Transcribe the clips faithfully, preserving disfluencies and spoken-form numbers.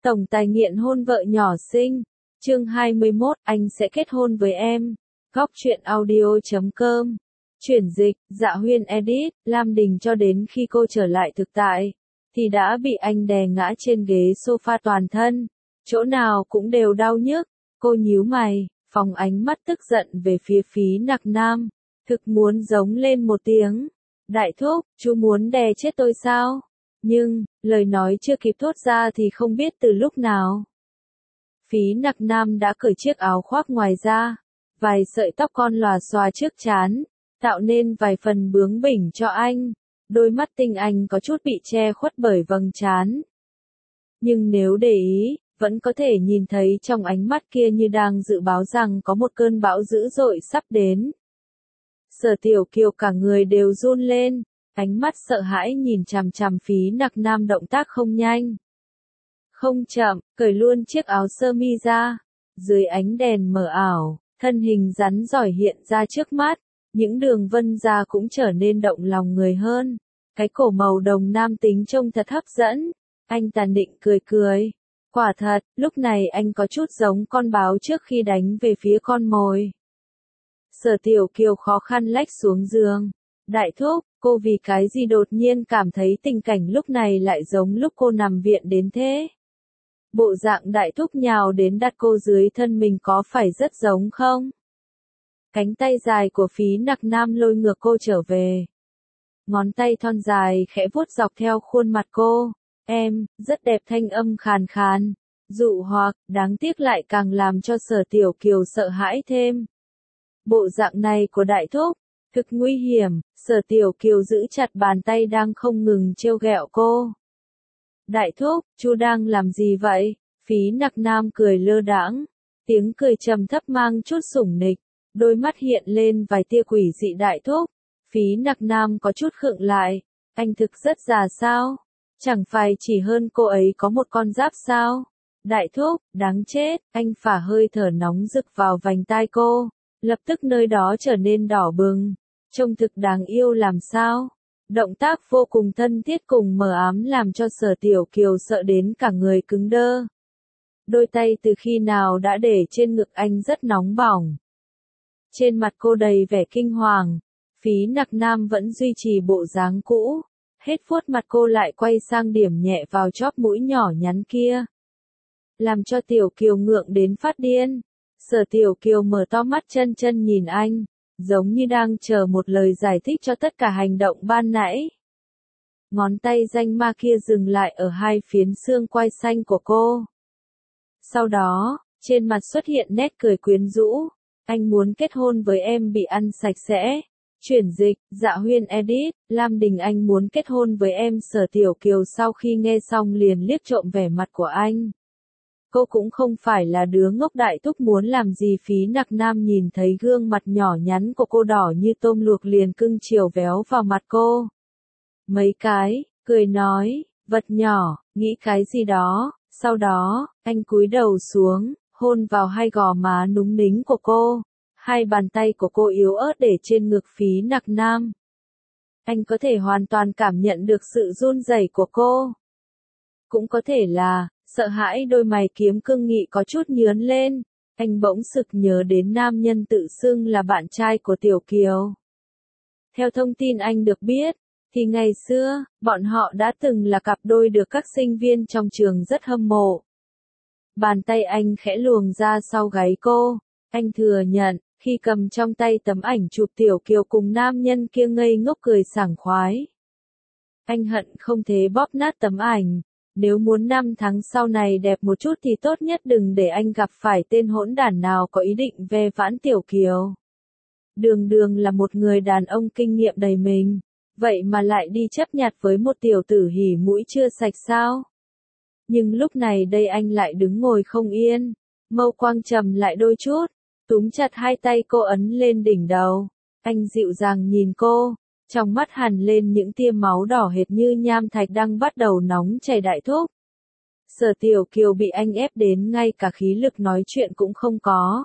Tổng tài nghiện hôn vợ nhỏ xinh. Chương hai mươi mốt, anh sẽ kết hôn với em. Góc truyện audio chấm com. Chuyển dịch, Dạ Huyên edit, Lam Đình cho đến khi cô trở lại thực tại, thì đã bị anh đè ngã trên ghế sofa toàn thân. Chỗ nào cũng đều đau nhức. Cô nhíu mày, phóng ánh mắt tức giận về phía Phí Nặc Nam. Thực muốn giống lên một tiếng. Đại thúc, chú muốn đè chết tôi sao? Nhưng, lời nói chưa kịp thốt ra thì không biết từ lúc nào. Phí Nặc Nam đã cởi chiếc áo khoác ngoài ra. Vài sợi tóc con lòa xòa trước trán, tạo nên vài phần bướng bỉnh cho anh. Đôi mắt tinh anh có chút bị che khuất bởi vầng trán. Nhưng nếu để ý, vẫn có thể nhìn thấy trong ánh mắt kia như đang dự báo rằng có một cơn bão dữ dội sắp đến. Sở Tiểu Kiều cả người đều run lên, ánh mắt sợ hãi nhìn chằm chằm Phí Nặc Nam động tác không nhanh. Không chậm, cởi luôn chiếc áo sơ mi ra. Dưới ánh đèn mờ ảo, thân hình rắn giỏi hiện ra trước mắt, những đường vân da cũng trở nên động lòng người hơn. Cái cổ màu đồng nam tính trông thật hấp dẫn. Anh tàn định cười cười. Quả thật, lúc này anh có chút giống con báo trước khi đánh về phía con mồi. Sở Tiểu Kiều khó khăn lách xuống giường. Đại thúc, cô vì cái gì đột nhiên cảm thấy tình cảnh lúc này lại giống lúc cô nằm viện đến thế? Bộ dạng đại thúc nhào đến đặt cô dưới thân mình có phải rất giống không? Cánh tay dài của Phí Nặc Nam lôi ngược cô trở về. Ngón tay thon dài khẽ vuốt dọc theo khuôn mặt cô. Em, rất đẹp, thanh âm khàn khàn, dụ hoặc, đáng tiếc lại càng làm cho Sở Tiểu Kiều sợ hãi thêm. Bộ dạng này của đại thúc, thực nguy hiểm. Sở Tiểu Kiều giữ chặt bàn tay đang không ngừng trêu ghẹo cô. Đại thúc, chú đang làm gì vậy? Phí Nặc Nam cười lơ đãng, tiếng cười trầm thấp mang chút sủng nịch, đôi mắt hiện lên vài tia quỷ dị. Đại thúc, Phí Nặc Nam có chút khựng lại, anh thực rất già sao? Chẳng phải chỉ hơn cô ấy có một con giáp sao? Đại thúc, đáng chết, anh phả hơi thở nóng rực vào vành tai cô, lập tức nơi đó trở nên đỏ bừng, trông thực đáng yêu làm sao? Động tác vô cùng thân thiết cùng mờ ám làm cho Sở Tiểu Kiều sợ đến cả người cứng đơ. Đôi tay từ khi nào đã để trên ngực anh rất nóng bỏng. Trên mặt cô đầy vẻ kinh hoàng, Phí Nặc Nam vẫn duy trì bộ dáng cũ, hết vuốt mặt cô lại quay sang điểm nhẹ vào chóp mũi nhỏ nhắn kia. Làm cho Tiểu Kiều ngượng đến phát điên. Sở Tiểu Kiều mở to mắt chân chân nhìn anh, giống như đang chờ một lời giải thích cho tất cả hành động ban nãy. Ngón tay danh ma kia dừng lại ở hai phiến xương quai xanh của cô. Sau đó, trên mặt xuất hiện nét cười quyến rũ. Anh muốn kết hôn với em bị ăn sạch sẽ. Chuyển dịch, Dạ Huyên edit, Lam Đình anh muốn kết hôn với em. Sở Tiểu Kiều sau khi nghe xong liền liếc trộm vẻ mặt của anh. Cô cũng không phải là đứa ngốc. Đại thúc muốn làm gì? Phí Nặc Nam nhìn thấy gương mặt nhỏ nhắn của cô đỏ như tôm luộc liền cưng chiều véo vào mặt cô. Mấy cái, cười nói, vật nhỏ, nghĩ cái gì đó. Sau đó, anh cúi đầu xuống, hôn vào hai gò má núng nính của cô. Hai bàn tay của cô yếu ớt để trên ngực Phí Nặc Nam. Anh có thể hoàn toàn cảm nhận được sự run rẩy của cô. Cũng có thể là, sợ hãi đôi mày kiếm cương nghị có chút nhướn lên. Anh bỗng sực nhớ đến nam nhân tự xưng là bạn trai của Tiểu Kiều. Theo thông tin anh được biết, thì ngày xưa, bọn họ đã từng là cặp đôi được các sinh viên trong trường rất hâm mộ. Bàn tay anh khẽ luồng ra sau gáy cô. Anh thừa nhận, khi cầm trong tay tấm ảnh chụp Tiểu Kiều cùng nam nhân kia ngây ngốc cười sảng khoái. Anh hận không thể bóp nát tấm ảnh. Nếu muốn năm tháng sau này đẹp một chút thì tốt nhất đừng để anh gặp phải tên hỗn đản nào có ý định ve vãn Tiểu Kiều. Đường đường là một người đàn ông kinh nghiệm đầy mình, vậy mà lại đi chấp nhặt với một tiểu tử hỉ mũi chưa sạch sao? Nhưng lúc này đây anh lại đứng ngồi không yên, mâu quang trầm lại đôi chút, túm chặt hai tay cô ấn lên đỉnh đầu. Anh dịu dàng nhìn cô, trong mắt hằn lên những tia máu đỏ hệt như nham thạch đang bắt đầu nóng chảy. Đại thúc. Sở Tiểu Kiều bị anh ép đến ngay cả khí lực nói chuyện cũng không có.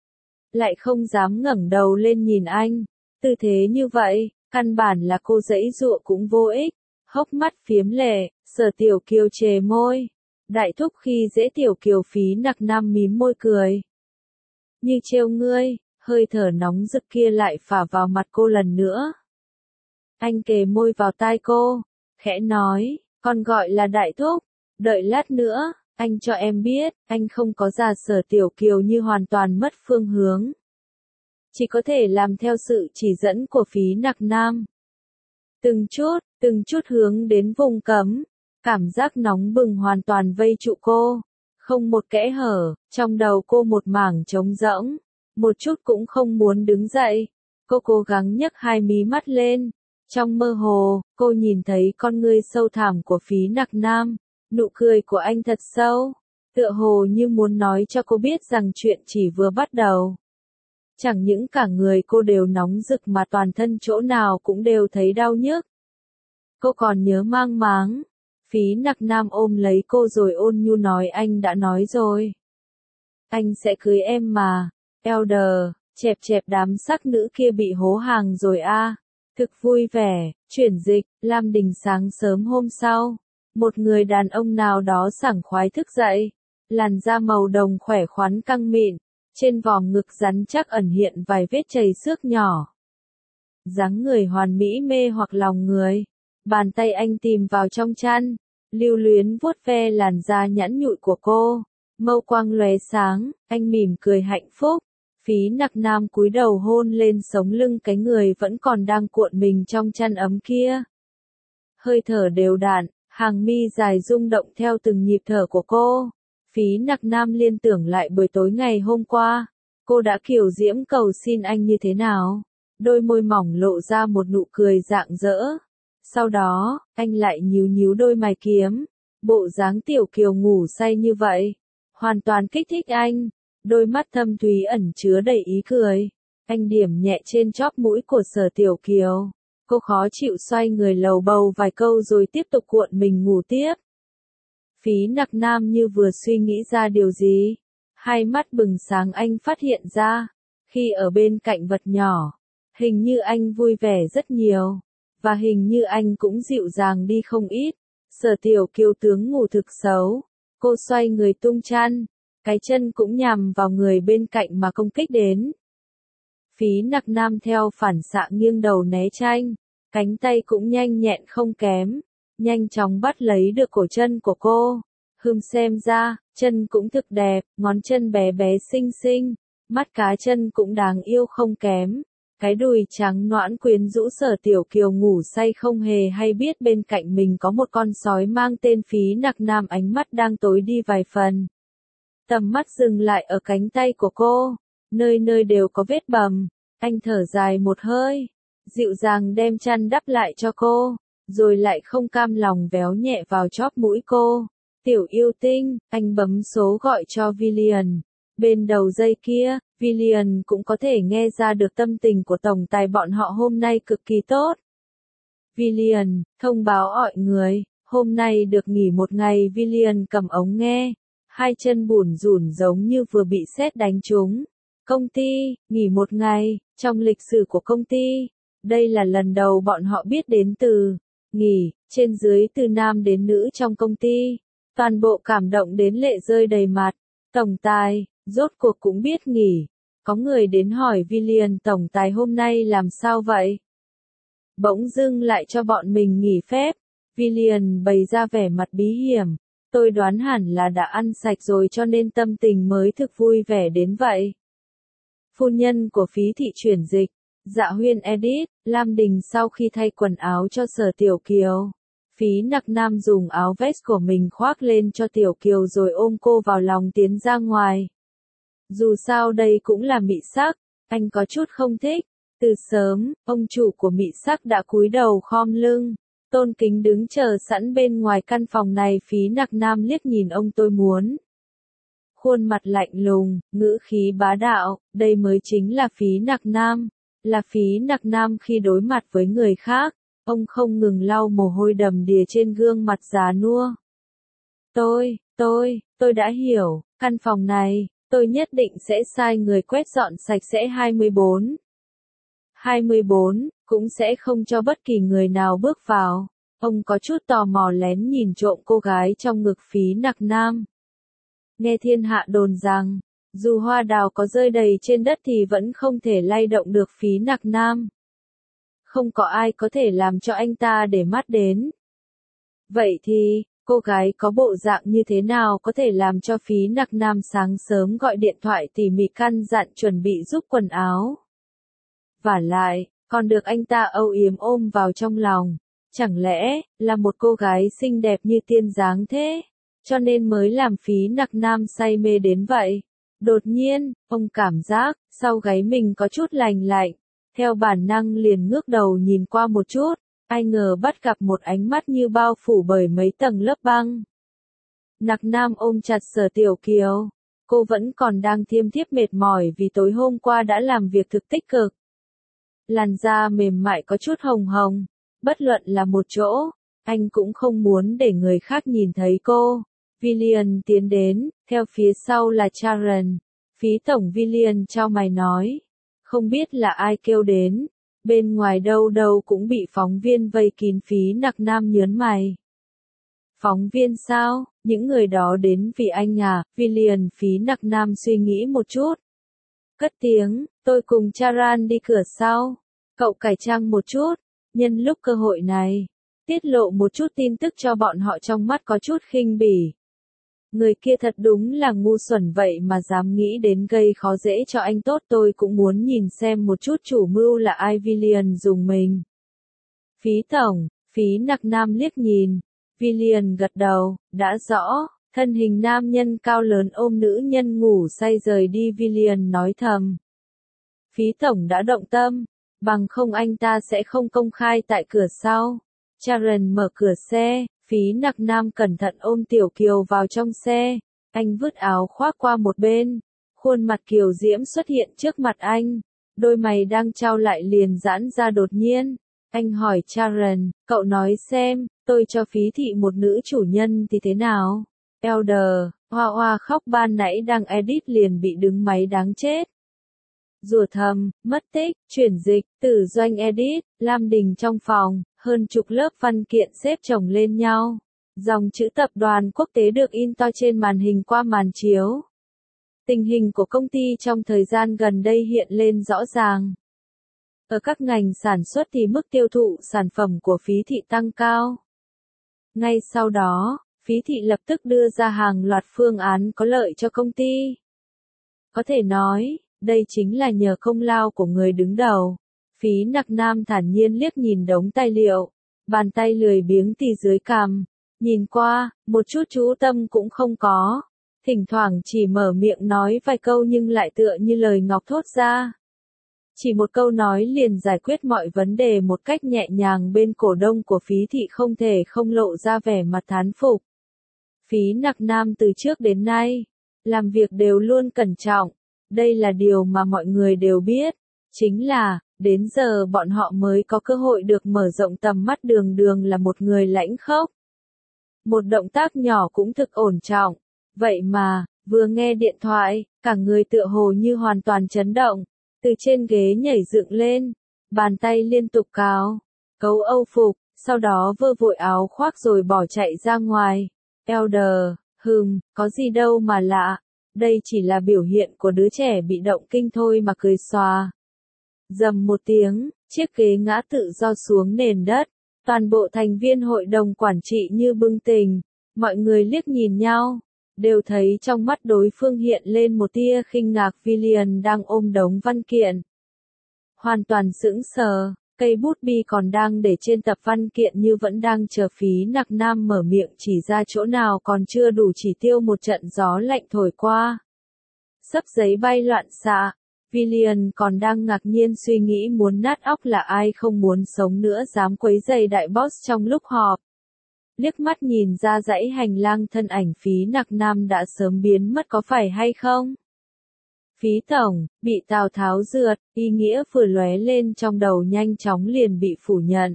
Lại không dám ngẩng đầu lên nhìn anh. Tư thế như vậy, căn bản là cô giãy giụa cũng vô ích. Hốc mắt phiếm lệ, Sở Tiểu Kiều chề môi. Đại thúc khi dễ Tiểu Kiều. Phí Nặc Nam mím môi cười. Như trêu ngươi, hơi thở nóng rực kia lại phả vào mặt cô lần nữa. Anh kề môi vào tai cô, khẽ nói, con gọi là đại thúc, đợi lát nữa, anh cho em biết, anh không có giả Sở Tiểu Kiều như hoàn toàn mất phương hướng. Chỉ có thể làm theo sự chỉ dẫn của Phí Nặc Nam. Từng chút, từng chút hướng đến vùng cấm, cảm giác nóng bừng hoàn toàn vây trụ cô, không một kẽ hở, trong đầu cô một mảng trống rỗng, một chút cũng không muốn đứng dậy. Cô cố gắng nhấc hai mí mắt lên, trong mơ hồ, cô nhìn thấy con ngươi sâu thẳm của Phí Nặc Nam, nụ cười của anh thật sâu, tựa hồ như muốn nói cho cô biết rằng chuyện chỉ vừa bắt đầu. Chẳng những cả người cô đều nóng rực mà toàn thân chỗ nào cũng đều thấy đau nhức. Cô còn nhớ mang máng. Phí Nặc Nam ôm lấy cô rồi ôn nhu nói anh đã nói rồi. Anh sẽ cưới em mà. Elder, chẹp chẹp đám sắc nữ kia bị hố hàng rồi a. À. Thực vui vẻ, chuyển dịch, Lam Đình sáng sớm hôm sau. Một người đàn ông nào đó sảng khoái thức dậy. Làn da màu đồng khỏe khoắn căng mịn. Trên vòm ngực rắn chắc ẩn hiện vài vết chày xước nhỏ. Dáng người hoàn mỹ mê hoặc lòng người. Bàn tay anh tìm vào trong chăn, lưu luyến vuốt ve làn da nhẵn nhụi của cô. Mâu quang lóe sáng, anh mỉm cười hạnh phúc. Phí Nặc Nam cúi đầu hôn lên sống lưng cái người vẫn còn đang cuộn mình trong chăn ấm kia. Hơi thở đều đặn, hàng mi dài rung động theo từng nhịp thở của cô. Phí Nặc Nam liên tưởng lại buổi tối ngày hôm qua, cô đã kiều diễm cầu xin anh như thế nào. Đôi môi mỏng lộ ra một nụ cười rạng rỡ. Sau đó, anh lại nhíu nhíu đôi mày kiếm. Bộ dáng Tiểu Kiều ngủ say như vậy, hoàn toàn kích thích anh. Đôi mắt thâm thúy ẩn chứa đầy ý cười. Anh điểm nhẹ trên chóp mũi của Sở Tiểu Kiều. Cô khó chịu xoay người lầu bầu vài câu rồi tiếp tục cuộn mình ngủ tiếp. Phí Nặc Nam như vừa suy nghĩ ra điều gì. Hai mắt bừng sáng anh phát hiện ra. Khi ở bên cạnh vật nhỏ, hình như anh vui vẻ rất nhiều. Và hình như anh cũng dịu dàng đi không ít. Sở Tiểu Kiều tướng ngủ thực xấu. Cô xoay người tung chăn. Cái chân cũng nhằm vào người bên cạnh mà công kích đến. Phí Nặc Nam theo phản xạ nghiêng đầu né tránh. Cánh tay cũng nhanh nhẹn không kém. Nhanh chóng bắt lấy được cổ chân của cô. Hừm xem ra, chân cũng thực đẹp, ngón chân bé bé xinh xinh. Mắt cá chân cũng đáng yêu không kém. Cái đùi trắng nõn quyến rũ Sở Tiểu Kiều ngủ say không hề hay biết bên cạnh mình có một con sói mang tên Phí Nặc Nam ánh mắt đang tối đi vài phần. Tầm mắt dừng lại ở cánh tay của cô, nơi nơi đều có vết bầm. Anh thở dài một hơi, dịu dàng đem chăn đắp lại cho cô, rồi lại không cam lòng véo nhẹ vào chóp mũi cô. Tiểu yêu tinh, anh bấm số gọi cho Villian. Bên đầu dây kia, Villian cũng có thể nghe ra được tâm tình của tổng tài bọn họ hôm nay cực kỳ tốt. Villian, thông báo mọi người, hôm nay được nghỉ một ngày. Villian cầm ống nghe, hai chân bủn rủn giống như vừa bị sét đánh trúng. Công ty, nghỉ một ngày, trong lịch sử của công ty, đây là lần đầu bọn họ biết đến từ nghỉ, trên dưới từ nam đến nữ trong công ty. Toàn bộ cảm động đến lệ rơi đầy mặt. Tổng tài, rốt cuộc cũng biết nghỉ. Có người đến hỏi Villian tổng tài hôm nay làm sao vậy? Bỗng dưng lại cho bọn mình nghỉ phép. Villian bày ra vẻ mặt bí hiểm. Tôi đoán hẳn là đã ăn sạch rồi cho nên tâm tình mới thực vui vẻ đến vậy. Phu nhân của Phí thị chuyển dịch, Dạ Huyên edit, Lam Đình sau khi thay quần áo cho Sở Tiểu Kiều. Phí Nặc Nam dùng áo vest của mình khoác lên cho Tiểu Kiều rồi ôm cô vào lòng tiến ra ngoài. Dù sao đây cũng là mị sắc, anh có chút không thích. Từ sớm, ông chủ của mị sắc đã cúi đầu khom lưng, tôn kính đứng chờ sẵn bên ngoài căn phòng này. Phí Nặc Nam liếc nhìn ông tôi muốn. Khuôn mặt lạnh lùng, ngữ khí bá đạo, đây mới chính là Phí Nặc Nam. Là Phí Nặc Nam khi đối mặt với người khác. Ông không ngừng lau mồ hôi đầm đìa trên gương mặt già nua. Tôi, tôi, tôi đã hiểu, căn phòng này, tôi nhất định sẽ sai người quét dọn sạch sẽ. hai mươi bốn hai mươi bốn, cũng sẽ không cho bất kỳ người nào bước vào. Ông có chút tò mò lén nhìn trộm cô gái trong ngực Phí Nặc Nam. Nghe thiên hạ đồn rằng, dù hoa đào có rơi đầy trên đất thì vẫn không thể lay động được Phí Nặc Nam. Không có ai có thể làm cho anh ta để mắt đến. Vậy thì, cô gái có bộ dạng như thế nào có thể làm cho Phí Nặc Nam sáng sớm gọi điện thoại tỉ mỉ căn dặn chuẩn bị giúp quần áo? Vả lại, còn được anh ta âu yếm ôm vào trong lòng. Chẳng lẽ, là một cô gái xinh đẹp như tiên dáng thế, cho nên mới làm Phí Nặc Nam say mê đến vậy? Đột nhiên, ông cảm giác, sau gáy mình có chút lành lạnh, theo bản năng liền ngước đầu nhìn qua một chút, ai ngờ bắt gặp một ánh mắt như bao phủ bởi mấy tầng lớp băng. Nặc Nam ôm chặt Sở Tiểu Kiều, cô vẫn còn đang thiêm thiếp mệt mỏi vì tối hôm qua đã làm việc thực tích cực. Làn da mềm mại có chút hồng hồng, bất luận là một chỗ, anh cũng không muốn để người khác nhìn thấy cô. Villian tiến đến, theo phía sau là Sharon. Phí tổng Villian chau mày nói, không biết là ai kêu đến, bên ngoài đâu đâu cũng bị phóng viên vây kín. Phí Nặc Nam nhớn mày. Phóng viên sao, những người đó đến vì anh à? Villian. Phí Nặc Nam suy nghĩ một chút. Cất tiếng, tôi cùng Charan đi cửa sau. Cậu cải trang một chút, nhân lúc cơ hội này, tiết lộ một chút tin tức cho bọn họ. Trong mắt có chút khinh bỉ. Người kia thật đúng là ngu xuẩn vậy mà dám nghĩ đến gây khó dễ cho anh. Tốt, tôi cũng muốn nhìn xem một chút chủ mưu là ai. Villian dùng mình. Phí tổng. Phí Nặc Nam liếc nhìn. Villian gật đầu, đã rõ. Thân hình nam nhân cao lớn ôm nữ nhân ngủ say rời đi. Villian nói thầm. Phí tổng đã động tâm, bằng không anh ta sẽ không công khai tại cửa sau. Sharon mở cửa xe. Phí Nặc Nam cẩn thận ôm Tiểu Kiều vào trong xe. Anh vứt áo khoác qua một bên. Khuôn mặt kiều diễm xuất hiện trước mặt anh. Đôi mày đang trao lại liền giãn ra đột nhiên. Anh hỏi Sharon, cậu nói xem, tôi cho Phí thị một nữ chủ nhân thì thế nào? Elder, Hoa Hoa khóc ban nãy đang edit liền bị đứng máy đáng chết. Rùa thầm, mất tích, chuyển dịch, tử doanh edit, Lam Đình trong phòng, hơn chục lớp văn kiện xếp chồng lên nhau. Dòng chữ tập đoàn quốc tế được in to trên màn hình qua màn chiếu. Tình hình của công ty trong thời gian gần đây hiện lên rõ ràng. Ở các ngành sản xuất thì mức tiêu thụ sản phẩm của Phí thị tăng cao. Ngay sau đó, Phí thị lập tức đưa ra hàng loạt phương án có lợi cho công ty. Có thể nói, đây chính là nhờ công lao của người đứng đầu. Phí Nặc Nam thản nhiên liếc nhìn đống tài liệu, bàn tay lười biếng tì dưới cằm, nhìn qua, một chút chú tâm cũng không có. Thỉnh thoảng chỉ mở miệng nói vài câu nhưng lại tựa như lời ngọc thốt ra. Chỉ một câu nói liền giải quyết mọi vấn đề một cách nhẹ nhàng. Bên cổ đông của Phí thị không thể không lộ ra vẻ mặt thán phục. Phí Nặc Nam từ trước đến nay, làm việc đều luôn cẩn trọng. Đây là điều mà mọi người đều biết. Chính là, đến giờ bọn họ mới có cơ hội được mở rộng tầm mắt. Đường Đường là một người lãnh khốc. Một động tác nhỏ cũng thực ổn trọng. Vậy mà, vừa nghe điện thoại, cả người tựa hồ như hoàn toàn chấn động. Từ trên ghế nhảy dựng lên, bàn tay liên tục cào, cấu âu phục, sau đó vơ vội áo khoác rồi bỏ chạy ra ngoài. Elder, hừm, có gì đâu mà lạ, đây chỉ là biểu hiện của đứa trẻ bị động kinh thôi mà. Cười xòa. Dầm một tiếng, chiếc ghế ngã tự do xuống nền đất, toàn bộ thành viên hội đồng quản trị như bừng tỉnh, mọi người liếc nhìn nhau. Đều thấy trong mắt đối phương hiện lên một tia khinh ngạc. Villian đang ôm đống văn kiện. Hoàn toàn sững sờ, cây bút bi còn đang để trên tập văn kiện như vẫn đang chờ Phí Nặc Nam mở miệng chỉ ra chỗ nào còn chưa đủ chỉ tiêu. Một trận gió lạnh thổi qua. Xấp giấy bay loạn xạ. Villian còn đang ngạc nhiên suy nghĩ muốn nát óc là ai không muốn sống nữa dám quấy rầy đại boss trong lúc họp. Liếc mắt nhìn ra dãy hành lang thân ảnh Phí Nặc Nam đã sớm biến mất có phải hay không? Phí tổng, bị Tào Tháo rượt, ý nghĩa vừa lóe lên trong đầu nhanh chóng liền bị phủ nhận.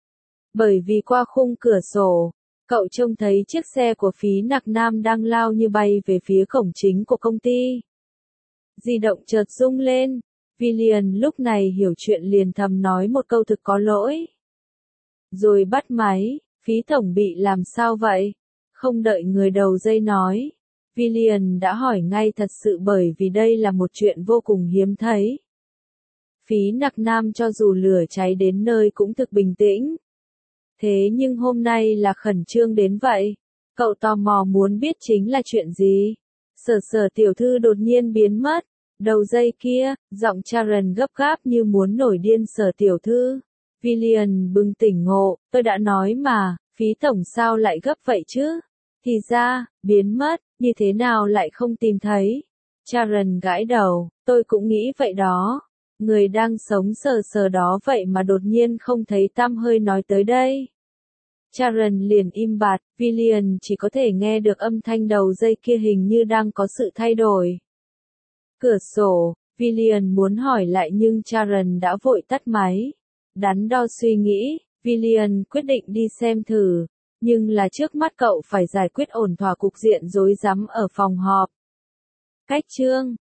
Bởi vì qua khung cửa sổ, cậu trông thấy chiếc xe của Phí Nặc Nam đang lao như bay về phía cổng chính của công ty. Di động chợt rung lên, Villian lúc này hiểu chuyện liền thầm nói một câu thực có lỗi. Rồi bắt máy. Phí tổng bị làm sao vậy? Không đợi người đầu dây nói, Villian đã hỏi ngay thật sự bởi vì đây là một chuyện vô cùng hiếm thấy. Phí nặc nam cho dù lửa cháy đến nơi cũng thực bình tĩnh. Thế nhưng hôm nay là khẩn trương đến vậy. Cậu tò mò muốn biết chính là chuyện gì? Sở sở tiểu thư đột nhiên biến mất. Đầu dây kia, giọng Sharon gấp gáp như muốn nổi điên. Sở tiểu thư. Villian bừng tỉnh ngộ, tôi đã nói mà, Phí tổng sao lại gấp vậy chứ? Thì ra, biến mất, như thế nào lại không tìm thấy? Sharon gãi đầu, tôi cũng nghĩ vậy đó. Người đang sống sờ sờ đó vậy mà đột nhiên không thấy tăm hơi nói tới đây. Sharon liền im bặt, Villian chỉ có thể nghe được âm thanh đầu dây kia hình như đang có sự thay đổi. Cửa sổ, Villian muốn hỏi lại nhưng Sharon đã vội tắt máy. Đắn đo suy nghĩ, Villian quyết định đi xem thử, nhưng là trước mắt cậu phải giải quyết ổn thỏa cục diện rối rắm ở phòng họp. Cách chương